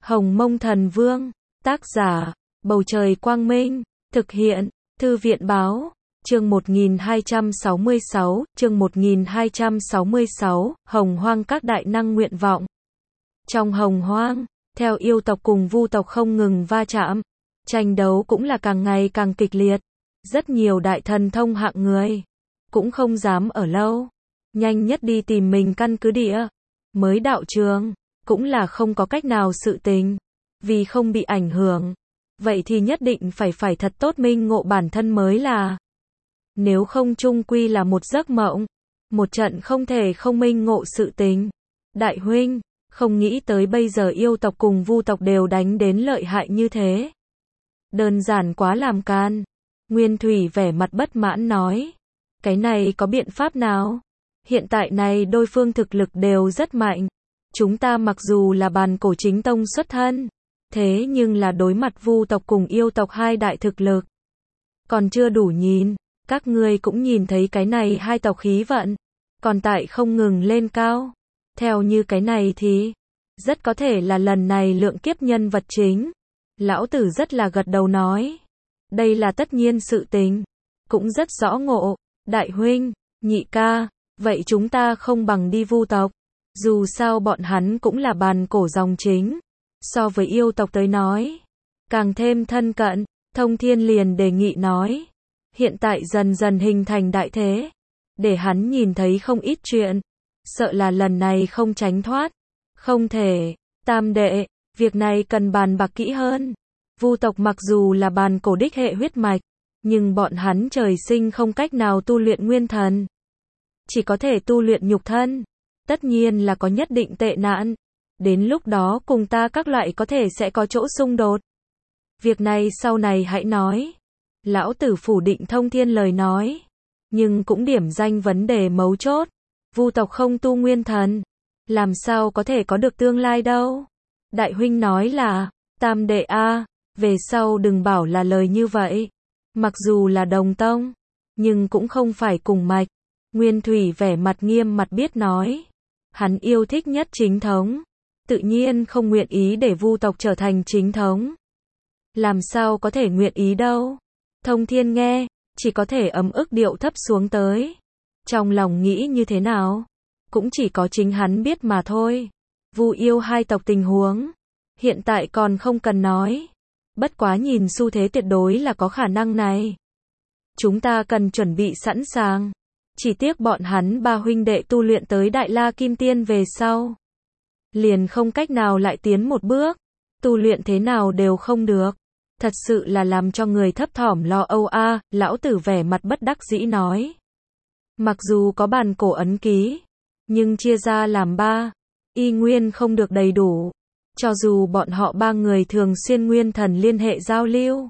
Hồng Mông Thần Vương, tác giả, Bầu Trời Quang Minh, thực hiện, Thư viện Báo, chương 1266, chương 1266, Hồng Hoang các đại năng nguyện vọng. Trong Hồng Hoang, theo yêu tộc cùng vu tộc không ngừng va chạm, tranh đấu cũng là càng ngày càng kịch liệt. Rất nhiều đại thần thông hạng người cũng không dám ở lâu, nhanh nhất đi tìm mình căn cứ địa. Mới đạo trường, cũng là không có cách nào sự tình, vì không bị ảnh hưởng. Vậy thì nhất định phải thật tốt minh ngộ bản thân mới là. Nếu không chung quy là một giấc mộng, một trận không thể không minh ngộ sự tình. Đại huynh, không nghĩ tới bây giờ yêu tộc cùng vu tộc đều đánh đến lợi hại như thế. Đơn giản quá làm can. Nguyên Thủy vẻ mặt bất mãn nói. Cái này có biện pháp nào? Hiện tại này đôi phương thực lực đều rất mạnh. Chúng ta mặc dù là bàn cổ chính tông xuất thân, thế nhưng là đối mặt vu tộc cùng yêu tộc hai đại thực lực. Còn chưa đủ nhìn, các ngươi cũng nhìn thấy cái này hai tộc khí vận, còn tại không ngừng lên cao. Theo như cái này thì, rất có thể là lần này lượng kiếp nhân vật chính. Lão tử rất là gật đầu nói. Đây là tất nhiên sự tình, cũng rất rõ ngộ. Đại huynh, nhị ca, vậy chúng ta không bằng đi vu tộc. Dù sao bọn hắn cũng là bàn cổ dòng chính. So với yêu tộc tới nói, càng thêm thân cận. Thông Thiên liền đề nghị nói. Hiện tại dần dần hình thành đại thế, để hắn nhìn thấy không ít chuyện. Sợ là lần này không tránh thoát. Không thể. Tam đệ, việc này cần bàn bạc kỹ hơn. Vu tộc mặc dù là bàn cổ đích hệ huyết mạch, nhưng bọn hắn trời sinh không cách nào tu luyện nguyên thần, chỉ có thể tu luyện nhục thân. Tất nhiên là có nhất định tệ nạn. Đến lúc đó cùng ta các loại có thể sẽ có chỗ xung đột. Việc này sau này hãy nói. Lão tử phủ định Thông Thiên lời nói, nhưng cũng điểm danh vấn đề mấu chốt. Vu tộc không tu nguyên thần, làm sao có thể có được tương lai đâu. Đại huynh nói là, tam đệ a, về sau đừng bảo là lời như vậy. Mặc dù là đồng tông, nhưng cũng không phải cùng mạch. Nguyên Thủy vẻ mặt nghiêm mặt biết nói. Hắn yêu thích nhất chính thống, tự nhiên không nguyện ý để vu tộc trở thành chính thống. Làm sao có thể nguyện ý đâu. Thông Thiên nghe, chỉ có thể ấm ức điệu thấp xuống tới. Trong lòng nghĩ như thế nào, cũng chỉ có chính hắn biết mà thôi. Vu yêu hai tộc tình huống, hiện tại còn không cần nói. Bất quá nhìn xu thế tuyệt đối là có khả năng này. Chúng ta cần chuẩn bị sẵn sàng. Chỉ tiếc bọn hắn ba huynh đệ tu luyện tới Đại La Kim Tiên về sau, liền không cách nào lại tiến một bước. Tu luyện thế nào đều không được. Thật sự là làm cho người thấp thỏm lo âu a. Lão tử vẻ mặt bất đắc dĩ nói. Mặc dù có bàn cổ ấn ký, nhưng chia ra làm ba, y nguyên không được đầy đủ. Cho dù bọn họ ba người thường xuyên nguyên thần liên hệ giao lưu,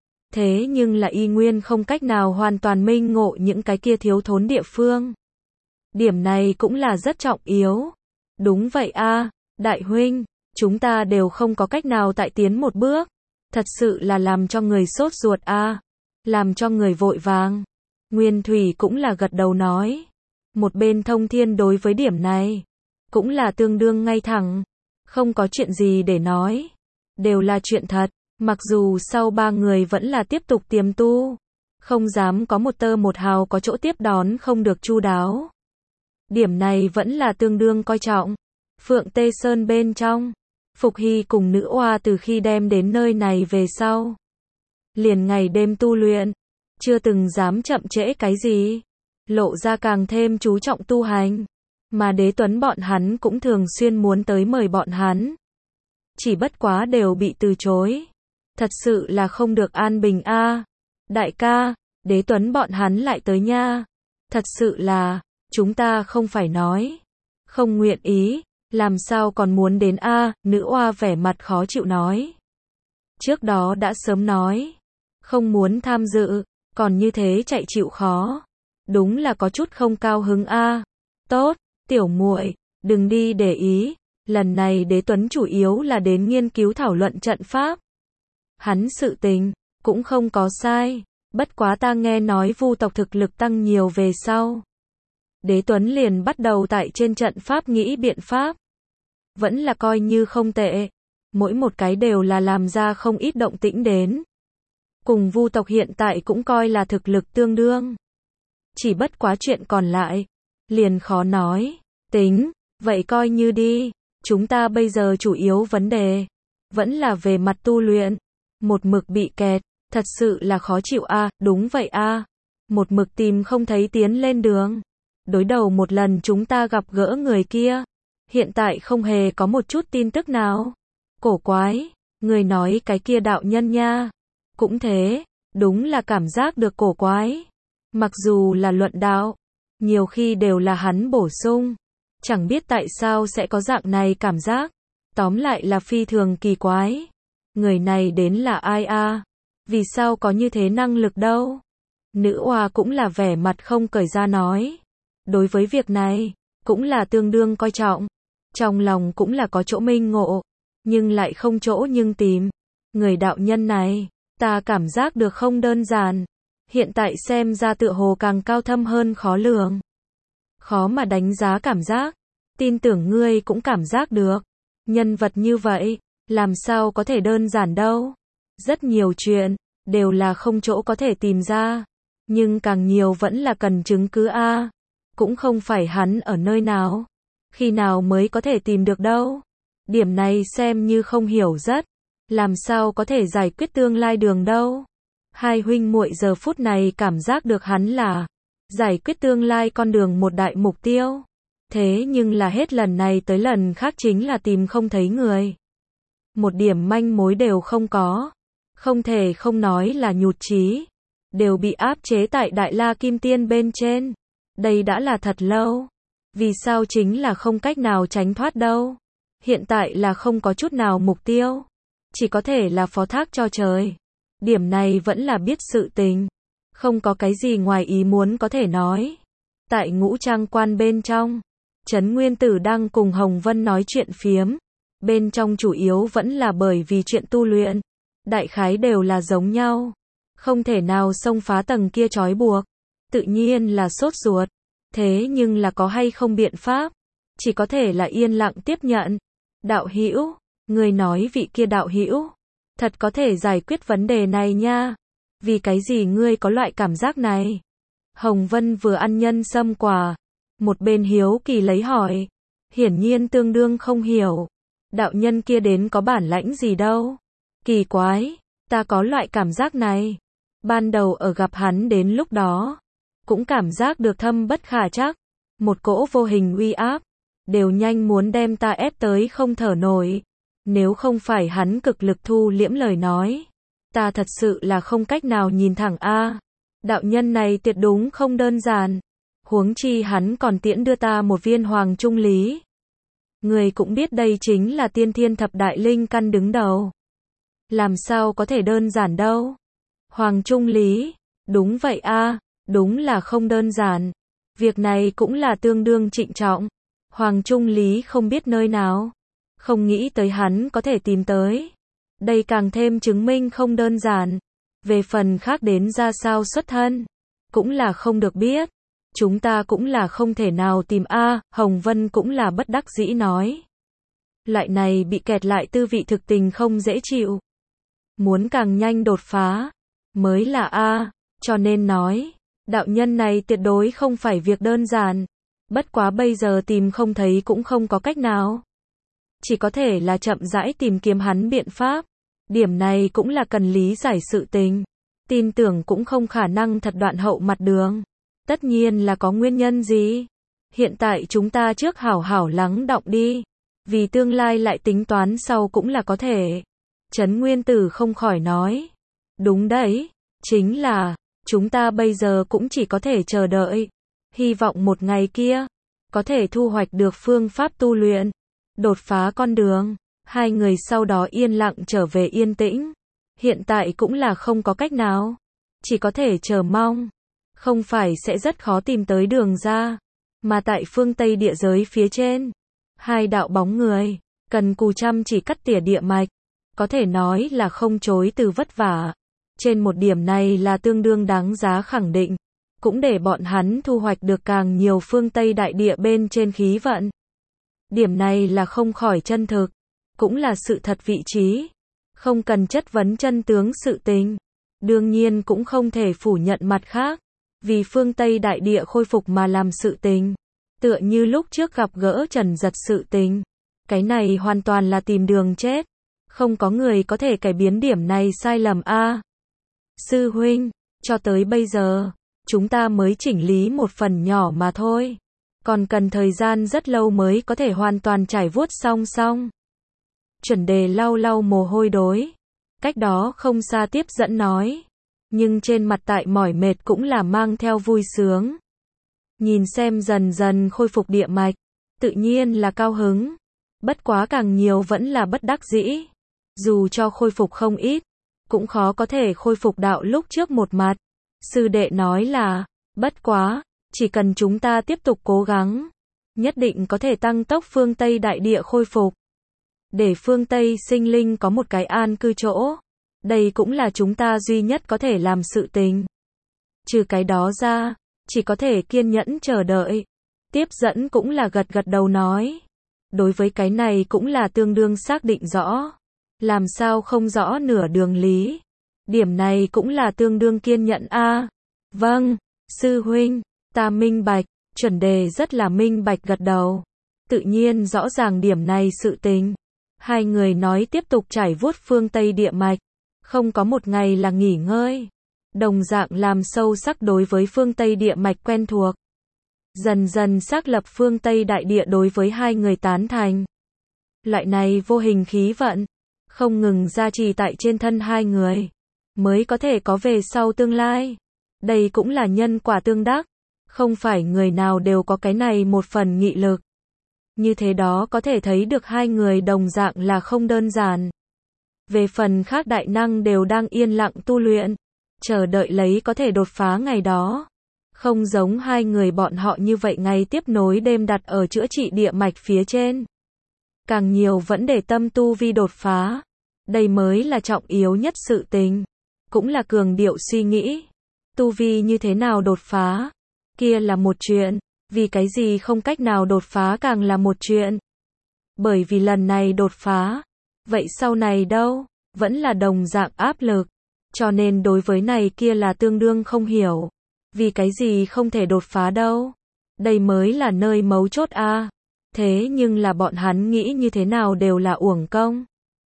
thế nhưng là y nguyên không cách nào hoàn toàn minh ngộ những cái kia thiếu thốn địa phương. Điểm này cũng là rất trọng yếu. Đúng vậy a, đại huynh, chúng ta đều không có cách nào tại tiến một bước. Thật sự là làm cho người sốt ruột a, làm cho người vội vàng. Nguyên Thủy cũng là gật đầu nói. Một bên Thông Thiên đối với điểm này, cũng là tương đương ngay thẳng. Không có chuyện gì để nói. Đều là chuyện thật. Mặc dù sau ba người vẫn là tiếp tục tiềm tu, không dám có một tơ một hào có chỗ tiếp đón không được chu đáo. Điểm này vẫn là tương đương coi trọng. Phượng Tê Sơn bên trong, Phục Hy cùng nữ oa từ khi đem đến nơi này về sau, liền ngày đêm tu luyện, chưa từng dám chậm trễ cái gì, lộ ra càng thêm chú trọng tu hành. Mà Đế Tuấn bọn hắn cũng thường xuyên muốn tới mời bọn hắn, chỉ bất quá đều bị từ chối. Thật sự là không được an bình a. Đại ca, Đế Tuấn bọn hắn lại tới nha. Thật sự là, chúng ta không phải nói không nguyện ý, làm sao còn muốn đến a. Nữ oa vẻ mặt khó chịu nói. Trước đó đã sớm nói không muốn tham dự, còn như thế chạy chịu khó, đúng là có chút không cao hứng a. Tốt, tiểu muội, đừng đi để ý. Lần này Đế Tuấn chủ yếu là đến nghiên cứu thảo luận trận pháp. Hắn sự tình cũng không có sai, bất quá ta nghe nói vu tộc thực lực tăng nhiều về sau, Đế Tuấn liền bắt đầu tại trên trận pháp nghĩ biện pháp. Vẫn là coi như không tệ. mỗi một cái đều là làm ra không ít động tĩnh đến. Cùng Vu tộc hiện tại cũng coi là thực lực tương đương. Chỉ bất quá chuyện còn lại, liền khó nói. Tính, vậy coi như đi. Chúng ta bây giờ chủ yếu vấn đề, vẫn là về mặt tu luyện. Một mực bị kẹt, thật sự là khó chịu a. Đúng vậy a. Một mực tìm không thấy tiến lên đường. Đối đầu một lần chúng ta gặp gỡ người kia, hiện tại không hề có một chút tin tức nào. Cổ quái, người nói cái kia đạo nhân nha. Cũng thế, đúng là cảm giác được cổ quái. Mặc dù là luận đạo, nhiều khi đều là hắn bổ sung. Chẳng biết tại sao sẽ có dạng này cảm giác. Tóm lại là phi thường kỳ quái. Người này đến là ai a? Vì sao có như thế năng lực đâu? Nữ oa cũng là vẻ mặt không cởi ra nói. Đối với việc này, cũng là tương đương coi trọng. Trong lòng cũng là có chỗ minh ngộ, nhưng lại không chỗ nhưng tìm. Người đạo nhân này, ta cảm giác được không đơn giản. Hiện tại xem ra tựa hồ càng cao thâm hơn khó lường. Khó mà đánh giá cảm giác. Tin tưởng ngươi cũng cảm giác được. Nhân vật như vậy, làm sao có thể đơn giản đâu. Rất nhiều chuyện, đều là không chỗ có thể tìm ra. Nhưng càng nhiều vẫn là cần chứng cứ a. Cũng không phải hắn ở nơi nào. Khi nào mới có thể tìm được đâu. Điểm này xem như không hiểu rất. Làm sao có thể giải quyết tương lai đường đâu. Hai huynh muội giờ phút này cảm giác được hắn là giải quyết tương lai con đường một đại mục tiêu. Thế nhưng là hết lần này tới lần khác chính là tìm không thấy người. Một điểm manh mối đều không có. Không thể không nói là nhụt chí. Đều bị áp chế tại Đại La Kim Tiên bên trên. Đây đã là thật lâu. Vì sao chính là không cách nào tránh thoát đâu. Hiện tại là không có chút nào mục tiêu. Chỉ có thể là phó thác cho trời. Điểm này vẫn là biết sự tình. Không có cái gì ngoài ý muốn có thể nói. Tại Ngũ Trang Quan bên trong, Trấn Nguyên Tử đang cùng Hồng Vân nói chuyện phiếm. Bên trong chủ yếu vẫn là bởi vì chuyện tu luyện. Đại khái đều là giống nhau. Không thể nào xông phá tầng kia trói buộc. Tự nhiên là sốt ruột. Thế nhưng là có hay không biện pháp. Chỉ có thể là yên lặng tiếp nhận. Đạo hữu, người nói vị kia đạo hữu thật có thể giải quyết vấn đề này nha. Vì cái gì ngươi có loại cảm giác này? Hồng Vân vừa ăn nhân sâm quả, một bên hiếu kỳ lấy hỏi. Hiển nhiên tương đương không hiểu. Đạo nhân kia đến có bản lãnh gì đâu. Kỳ quái, ta có loại cảm giác này. Ban đầu ở gặp hắn đến lúc đó, cũng cảm giác được thâm bất khả trắc. Một cỗ vô hình uy áp, đều nhanh muốn đem ta ép tới không thở nổi. Nếu không phải hắn cực lực thu liễm lời nói, ta thật sự là không cách nào nhìn thẳng a. Đạo nhân này tuyệt đúng không đơn giản. Huống chi hắn còn tiễn đưa ta một viên hoàng trung lý. Người cũng biết đây chính là tiên thiên thập đại linh căn đứng đầu. Làm sao có thể đơn giản đâu. Hoàng trung lý, đúng vậy a, đúng là không đơn giản. Việc này cũng là tương đương trịnh trọng. Hoàng trung lý không biết nơi nào. Không nghĩ tới hắn có thể tìm tới. Đây càng thêm chứng minh không đơn giản. Về phần khác đến ra sao xuất thân, cũng là không được biết. Chúng ta cũng là không thể nào tìm a. Hồng Vân cũng là bất đắc dĩ nói. Loại này bị kẹt lại tư vị thực tình không dễ chịu. Muốn càng nhanh đột phá, mới là a. Cho nên nói, đạo nhân này tuyệt đối không phải việc đơn giản. Bất quá bây giờ tìm không thấy cũng không có cách nào. Chỉ có thể là chậm rãi tìm kiếm hắn biện pháp. Điểm này cũng là cần lý giải sự tình. Tin tưởng cũng không khả năng thật đoạn hậu mặt đường. Tất nhiên là có nguyên nhân gì. Hiện tại chúng ta trước hảo hảo lắng đọng đi. Vì tương lai lại tính toán sau cũng là có thể. Trấn Nguyên Tử không khỏi nói. Đúng đấy. Chính là, chúng ta bây giờ cũng chỉ có thể chờ đợi. Hy vọng một ngày kia, có thể thu hoạch được phương pháp tu luyện. Đột phá con đường. Hai người sau đó yên lặng trở về yên tĩnh. Hiện tại cũng là không có cách nào. Chỉ có thể chờ mong. Không phải sẽ rất khó tìm tới đường ra. Mà tại phương Tây địa giới phía trên, hai đạo bóng người, cần cù chăm chỉ cắt tỉa địa mạch. Có thể nói là không chối từ vất vả. Trên một điểm này là tương đương đáng giá khẳng định. Cũng để bọn hắn thu hoạch được càng nhiều phương Tây đại địa bên trên khí vận. Điểm này là không khỏi chân thực. cũng là sự thật vị trí. Không cần chất vấn chân tướng sự tình. Đương nhiên cũng không thể phủ nhận mặt khác. Vì phương Tây đại địa khôi phục mà làm sự tình. Tựa như lúc trước gặp gỡ Trần Giật sự tình. Cái này hoàn toàn là tìm đường chết. Không có người có thể cải biến điểm này sai lầm a. Sư huynh, cho tới bây giờ, chúng ta mới chỉnh lý một phần nhỏ mà thôi. Còn cần thời gian rất lâu mới có thể hoàn toàn trải vuốt xong. Chuẩn đề lau lau mồ hôi đối. Cách đó không xa tiếp dẫn nói. Nhưng trên mặt tại mỏi mệt cũng là mang theo vui sướng. Nhìn xem dần dần khôi phục địa mạch, tự nhiên là cao hứng. Bất quá càng nhiều vẫn là bất đắc dĩ. Dù cho khôi phục không ít, cũng khó có thể khôi phục đạo lúc trước một mặt. Sư đệ nói là, bất quá, chỉ cần chúng ta tiếp tục cố gắng, nhất định có thể tăng tốc phương Tây đại địa khôi phục. Để phương Tây sinh linh có một cái an cư chỗ. Đây cũng là chúng ta duy nhất có thể làm sự tình. Trừ cái đó ra, chỉ có thể kiên nhẫn chờ đợi. Tiếp dẫn cũng là gật gật đầu nói. Đối với cái này cũng là tương đương xác định rõ. Làm sao không rõ nửa đường lý. Điểm này cũng là tương đương kiên nhẫn a. Vâng, sư huynh, ta minh bạch. Chuẩn đề rất là minh bạch gật đầu. Tự nhiên rõ ràng điểm này sự tình. Hai người nói tiếp tục trải vuốt phương Tây địa mạch. Không có một ngày là nghỉ ngơi. Đồng dạng làm sâu sắc đối với phương Tây địa mạch quen thuộc. Dần dần xác lập phương Tây đại địa đối với hai người tán thành. Loại này vô hình khí vận, không ngừng gia trì tại trên thân hai người, mới có thể có về sau tương lai. Đây cũng là nhân quả tương đắc. Không phải người nào đều có cái này một phần nghị lực. Như thế đó có thể thấy được hai người đồng dạng là không đơn giản. Về phần khác đại năng đều đang yên lặng tu luyện, chờ đợi lấy có thể đột phá ngày đó. Không giống hai người bọn họ như vậy ngày tiếp nối đêm đặt ở chữa trị địa mạch phía trên. Càng nhiều vẫn để tâm tu vi đột phá. Đây mới là trọng yếu nhất sự tình. Cũng là cường điệu suy nghĩ. Tu vi như thế nào đột phá? Kia là một chuyện. Vì cái gì không cách nào đột phá càng là một chuyện. Bởi vì lần này đột phá. Vậy sau này đâu? Vẫn là đồng dạng áp lực. Cho nên đối với này kia là tương đương không hiểu. Vì cái gì không thể đột phá đâu? Đây mới là nơi mấu chốt a. Thế nhưng là bọn hắn nghĩ như thế nào đều là uổng công.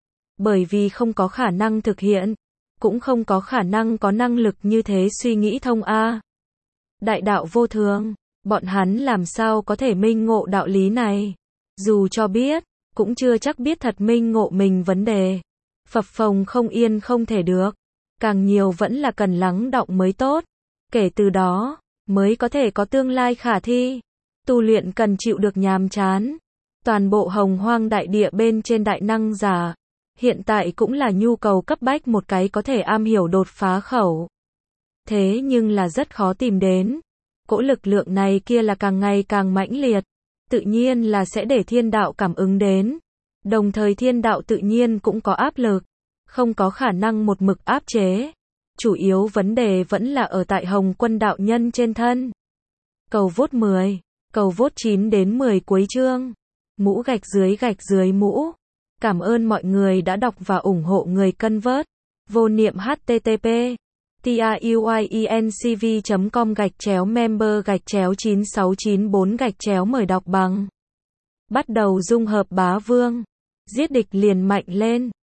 Bởi vì không có khả năng thực hiện. Cũng không có khả năng có năng lực như thế suy nghĩ thông a. Đại đạo vô thường. Bọn hắn làm sao có thể minh ngộ đạo lý này? Dù cho biết, cũng chưa chắc biết thật minh ngộ mình vấn đề. Phập phồng không yên không thể được. Càng nhiều vẫn là cần lắng đọng mới tốt. Kể từ đó, mới có thể có tương lai khả thi. Tu luyện cần chịu được nhàm chán. Toàn bộ hồng hoang đại địa bên trên đại năng giả. Hiện tại cũng là nhu cầu cấp bách một cái có thể am hiểu đột phá khẩu. Thế nhưng là rất khó tìm đến. Cỗ lực lượng này kia là càng ngày càng mãnh liệt. Tự nhiên là sẽ để thiên đạo cảm ứng đến. Đồng thời thiên đạo tự nhiên cũng có áp lực. Không có khả năng một mực áp chế. Chủ yếu vấn đề vẫn là ở tại Hồng Quân đạo nhân trên thân. Cầu vote 10. Cầu vote 9 đến 10 cuối chương. Mũ gạch dưới mũ. Cảm ơn mọi người đã đọc và ủng hộ người cân vớt. Vô niệm http tiuyecom/member/9694 mời đọc bằng. Bắt đầu dung hợp bá vương. Giết địch liền mạnh lên.